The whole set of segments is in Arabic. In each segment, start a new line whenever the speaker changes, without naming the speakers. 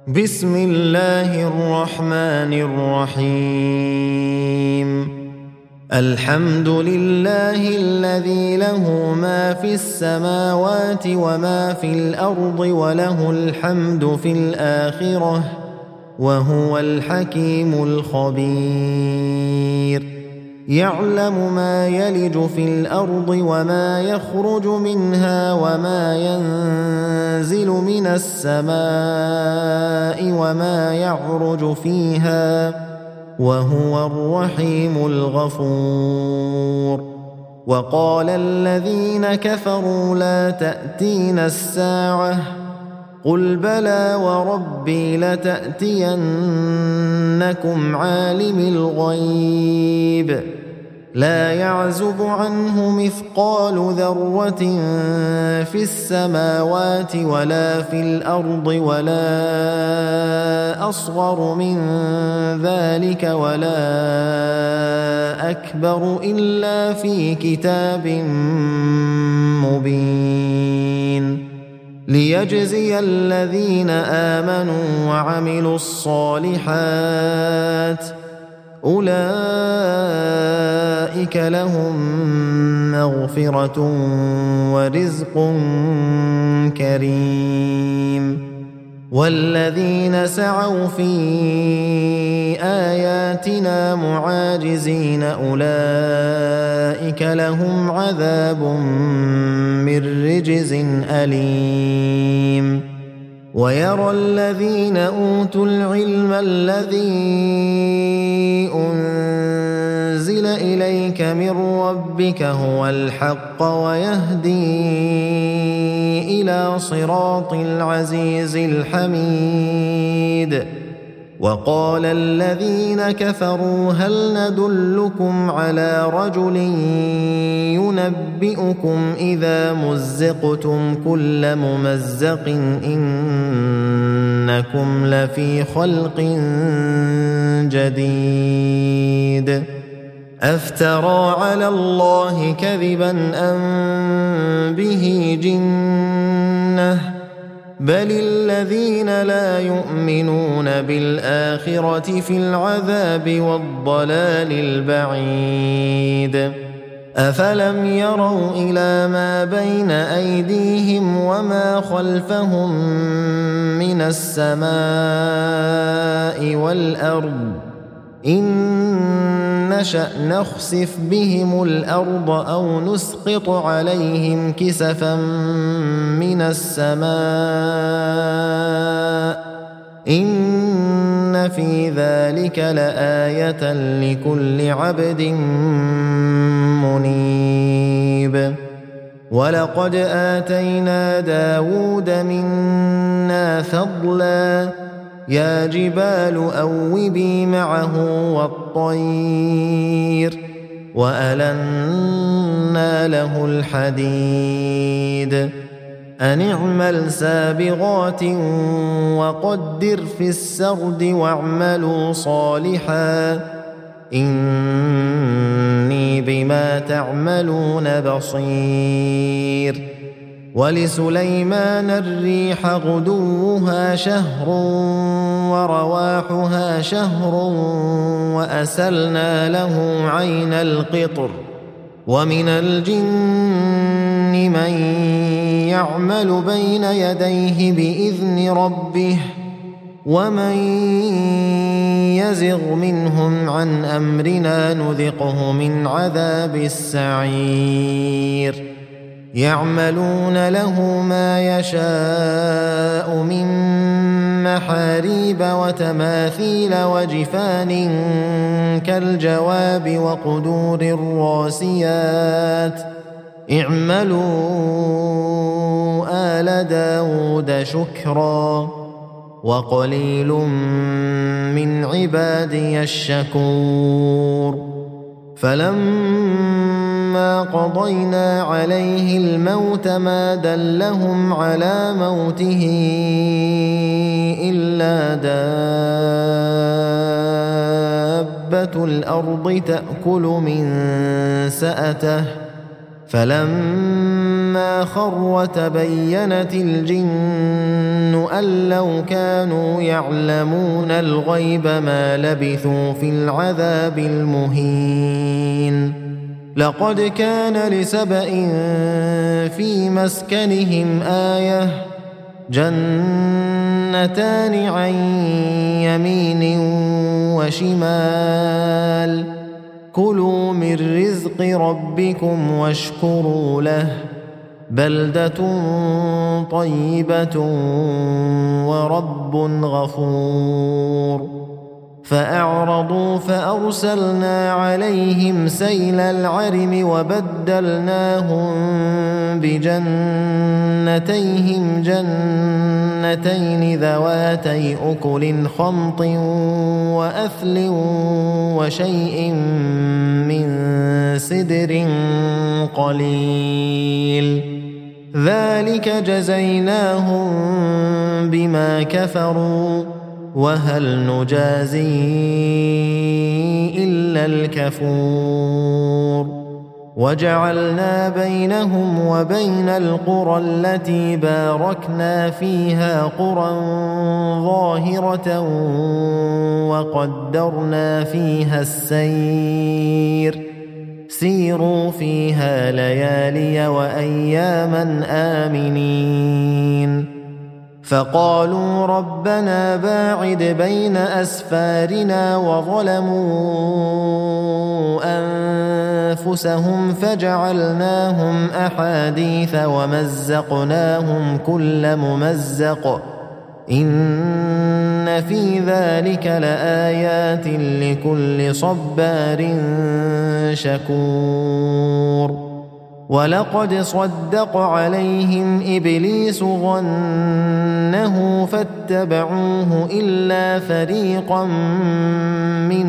بسم الله الرحمن الرحيم. الحمد لله الذي له ما في السماوات وما في الأرض وله الحمد في الآخرة وهو الحكيم الخبير. يعلم ما يلج في الأرض وما يخرج منها وما ينزل من السماء وما يعرج فيها وهو الرحيم الغفور. وقال الذين كفروا لا تأتينا الساعة قل بلى وربي لتأتينكم عالم الغيب لا يعزب عنه مثقال ذرة في السماوات ولا في الأرض ولا أصغر من ذلك ولا أكبر إلا في كتاب مبين ليجزي الذين آمنوا وعملوا الصالحات أولئك لهم مغفرة ورزق كريم. والذين سعوا في آياتنا معاجزين أولئك لهم عذاب من رجز أليم. ويرى الذين أوتوا العلم الذي أنزل إليك من ربك هو الحق ويهدي إلى صراط العزيز الحميد. وقال الذين كفروا هل ندلكم على رجل ينبئكم إذا مزقتم كل ممزق إنكم لفي خلق جديد أفترى على الله كذبا أم به جنة بل الذين لا يؤمنون بالآخرة في العذاب والضلال البعيد. أفلم يروا إلى ما بين أيديهم وما خلفهم من السماء والأرض إن نشأ نخسف بهم الأرض أو نسقط عليهم كسفا من السماء إن في ذلك لآية لكل عبد منيب. ولقد آتينا داود منا فضلا يا جبال أوبي معه والطير وألنا له الحديد أن اعمل سابغات وقدر في السرد واعملوا صالحا إني بما تعملون بصير. ولسليمان الريح غدوها شهر ورواحها شهر وأسلنا له عين القطر ومن الجن من يعمل بين يديه بإذن ربه ومن يزغ منهم عن أمرنا نذقه من عذاب السعير. يعملون له ما يشاء من محاريب وتماثيل وجفان كالجواب وقدور الراسيات اعملوا آل داود شكرا وقليل من عبادي الشكور. فلما قضينا عليه الموت ما دلهم على موته إلا دابة الأرض تأكل من سأته فلما فلما خر وتبينت الجن أن لو كانوا يعلمون الغيب ما لبثوا في العذاب المهين لقد كان لسبإ في مسكنهم آية جنتان عن يمين وشمال كلوا من رزق ربكم واشكروا له بلدة طيبة ورب غفور فأعرضوا فأرسلنا عليهم سيل العرم وبدلناهم بجنتيهم جنتين ذواتي أكل خمط وأثل وشيء من سدر قليل ذلك جزيناهم بما كفروا وهل نجازي إلا الكفور وجعلنا بينهم وبين القرى التي باركنا فيها قرى ظاهرة وقدرنا فيها السير سيروا فيها ليالي وأياما آمنين فقالوا ربنا باعد بين أسفارنا وظلموا أنفسهم فجعلناهم أحاديث ومزقناهم كل ممزق إن في ذلك لآيات لكل صبار شكور ولقد صدق عليهم إبليس ظنه فاتبعوه إلا فريقا من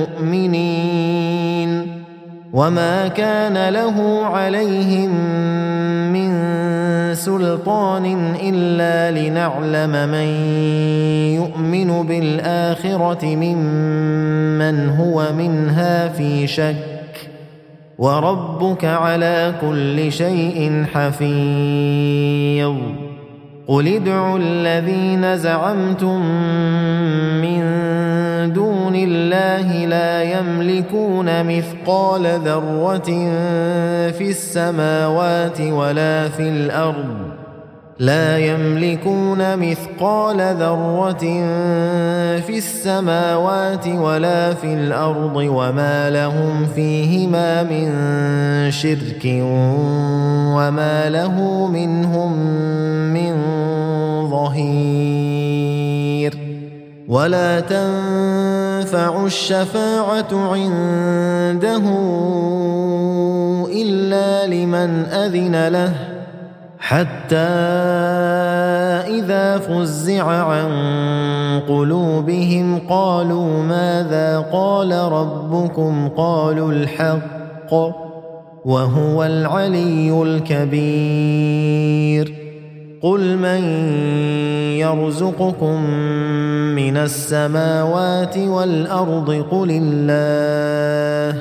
المؤمنين وما كان له عليهم من سلطان إلا لنعلم من يؤمن بالآخرة ممن هو منها في شك وربك على كل شيء حفيظ قل ادعوا الذين زعمتم من دون الله لا يملكون مثقال ذرة في السماوات ولا في الأرض لا يملكون مثقال ذرة في السماوات ولا في الأرض وما لهم فيهما من شرك وما له منهم من ظهير ولا تنفع الشفاعة عنده إلا لمن أذن له حتى إذا فزع عن قلوبهم قالوا ماذا قال ربكم قالوا الحق وهو العلي الكبير قل من يرزقكم من السماوات والأرض قل الله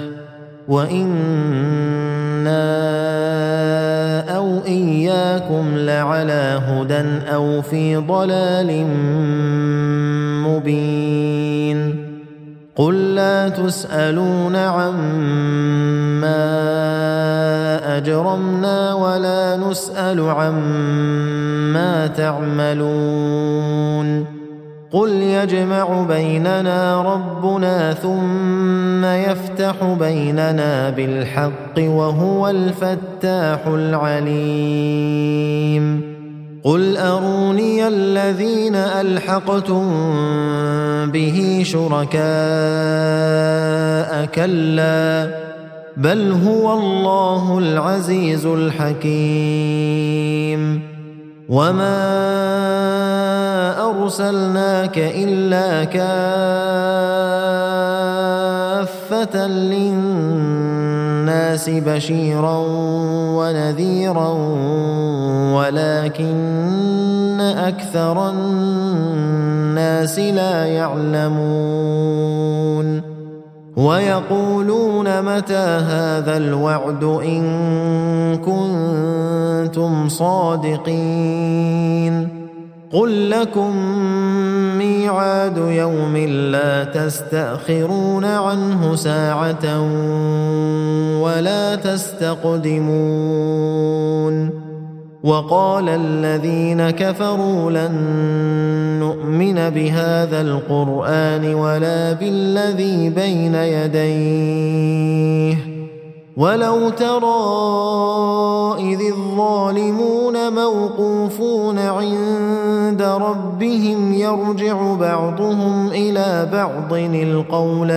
وإنا أو إياكم لعلى هدى أو في ضلال مبين قل لا تسألون عما أجرمنا ولا نسأل عما تعملون قل يجمع بيننا ربنا ثم يفتح بيننا بالحق وهو الفتاح العليم قل أروني الذين ألحقتم به شركاء كلا بل هو الله العزيز الحكيم وما أرسلناك إلا كافة للناس بشيرا ونذيرا ولكن أكثر الناس لا يعلمون ويقولون متى هذا الوعد إن كنتم صادقين قل لكم ميعاد يوم لا تستأخرون عنه ساعة ولا تستقدمون وقال الذين كفروا لن نؤمن بهذا القرآن ولا بالذي بين يديه ولو ترى إذ الظالمون موقوفون عند ربهم يرجع بعضهم إلى بعض القول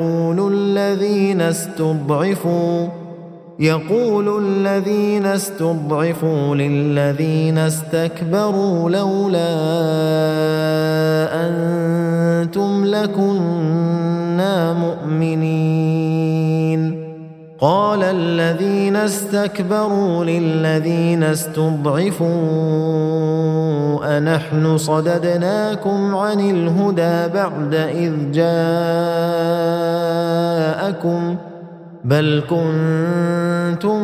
يقول الذين استضعفوا للذين استكبروا لولا أنتم لكنا مؤمنين قال الذين استكبروا للذين استضعفوا أنحن صددناكم عن الهدى بعد إذ جاءكم بل كنتم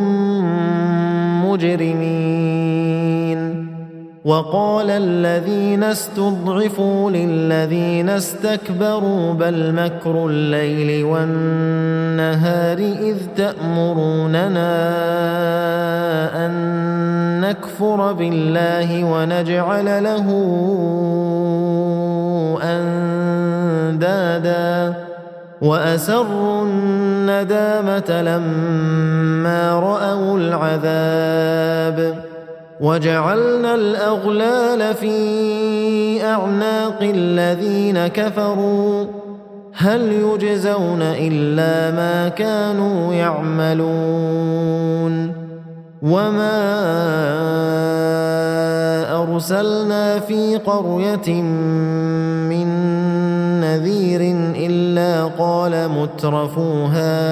مجرمين وقال الذين استضعفوا للذين استكبروا بل مكر الليل والنهار إذ تأمروننا أن نكفر بالله ونجعل له أندادا وأسروا الندامة لما رأوا العذاب وجعلنا الأغلال في أعناق الذين كفروا هل يجزون إلا ما كانوا يعملون وما أرسلنا في قرية من نذير إلا قال مترفوها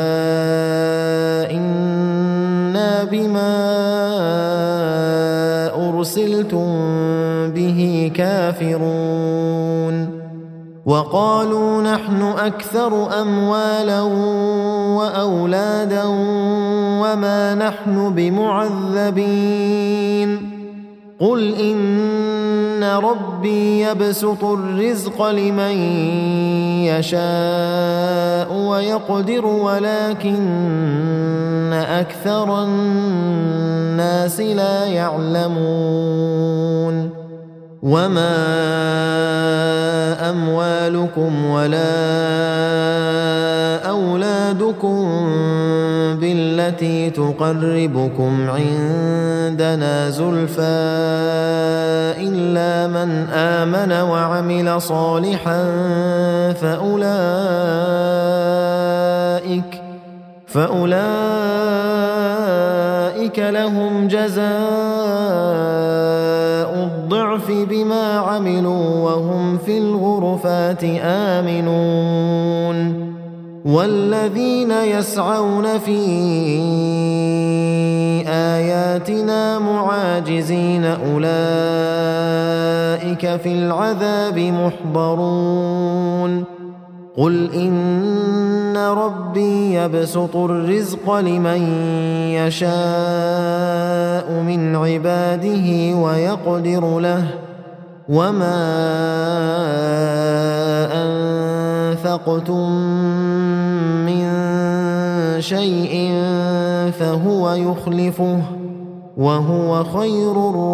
إنا بما أرسلتم به كافرون وقالوا نحن أكثر أموالا وأولادا وما نحن بمعذبين قل إن ربي يبسط الرزق لمن يشاء ويقدر ولكن أكثر الناس لا يعلمون وما أموالكم ولا أولادكم بالتي تقربكم عندنا زلفى إلا من آمن وعمل صالحا فأولئك لهم جزاء الضعف بما عملوا وهم في الغرفات آمنون والذين يسعون في آياتنا معاجزين أولئك في العذاب محضرون قل إن ربي يبسط الرزق لمن يشاء من عباده ويقدر له وما أنفقتم من شيء فهو يخلفه وهو خير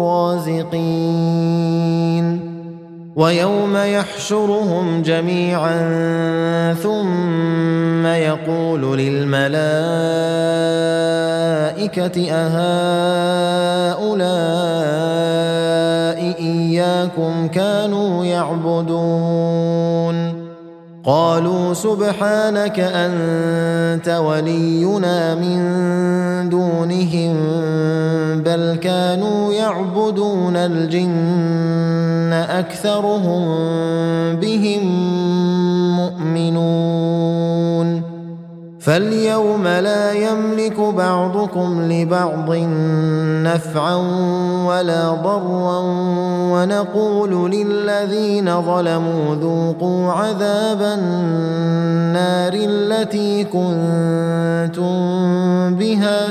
الرازقين ويوم يحشرهم جميعا ثم يقول للملائكة أهؤلاء إياكم كانوا يعبدون قالوا سبحانك أنت ولينا من دونهم بل كانوا يعبدون الجن أكثرهم بهم مؤمنون فاليوم لا يملك بعضكم لبعض نفعا ولا ضرا ونقول للذين ظلموا ذوقوا عذاب النار التي كنتم بها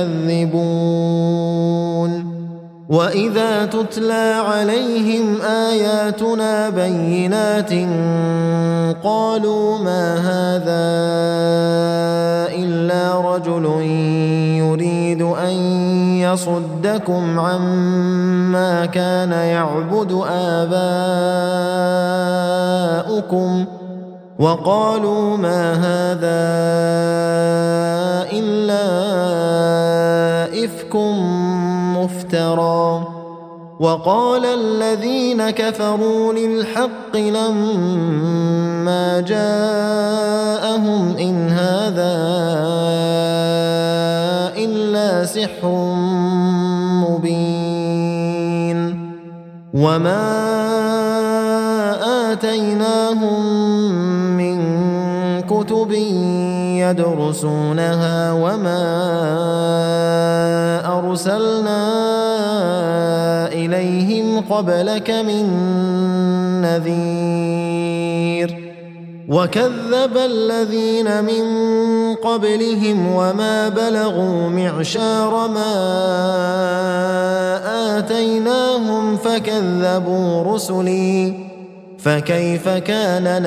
تكذبون وإذا تتلى عليهم آياتنا بينات قالوا ما هذا إلا رجل يريد أن يصدكم عما كان يعبد آباؤكم وقالوا ما هذا إلا إفك مفترى وقال الذين كفروا للحق لما جاءهم إن هذا إلا سحر مبين وما آتيناهم من كتب يدرسونها وما أرسلنا إليهم قبلك من نذير وكذب الذين من قبلهم وما بلغوا معشار ما آتيناهم فكذبوا رسلي فكيف كان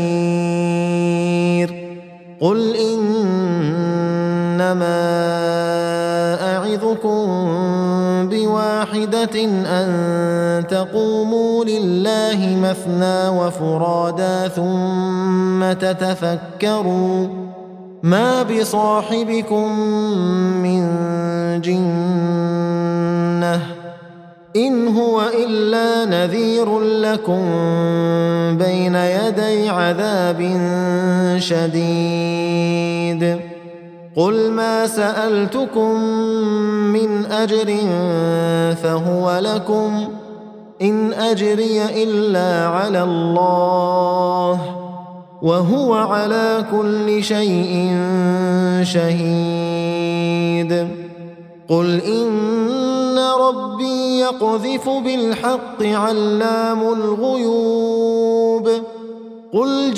نكير قل إنما أعظكم بواحدة أن تقوموا لله مثنى وفرادا ثم تتفكروا ما بصاحبكم من جنة إن هو إلا نذير لكم بين يدي عذاب شديد قل ما سألتكم من أجر فهو لكم إن أجري إلا على الله وهو على كل شيء شهيد قل إن ربي يقذف بالحق علام الغيوب قل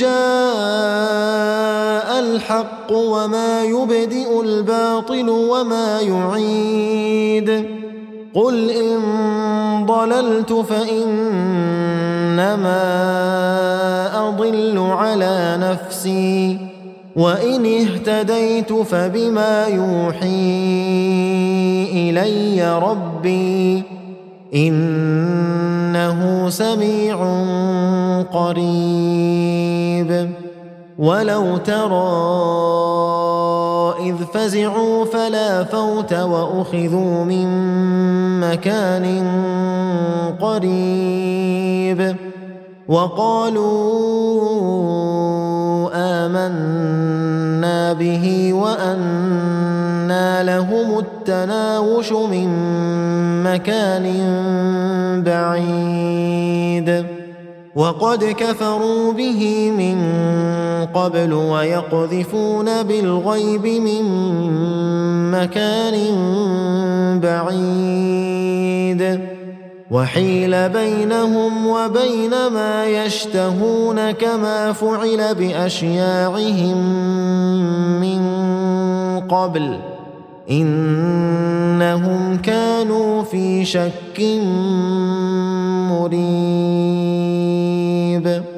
جاء الحق وما يبدئ الباطل وما يعيد قل إن ضللت فإنما أضل على نفسي وإن اهتديت فبما يوحي إلي ربي إنه سميع قريب ولو ترى إذ فزعوا فلا فوت وأخذوا من مكان قريب وقالوا آمنا به وأنى لهم التناوش من مكان بعيد وقد كفروا به من قبل ويقذفون بالغيب من مكان بعيد وحيل بينهم وبين ما يشتهون كما فعل بأشياعهم من قبل إنهم كانوا في شك مريب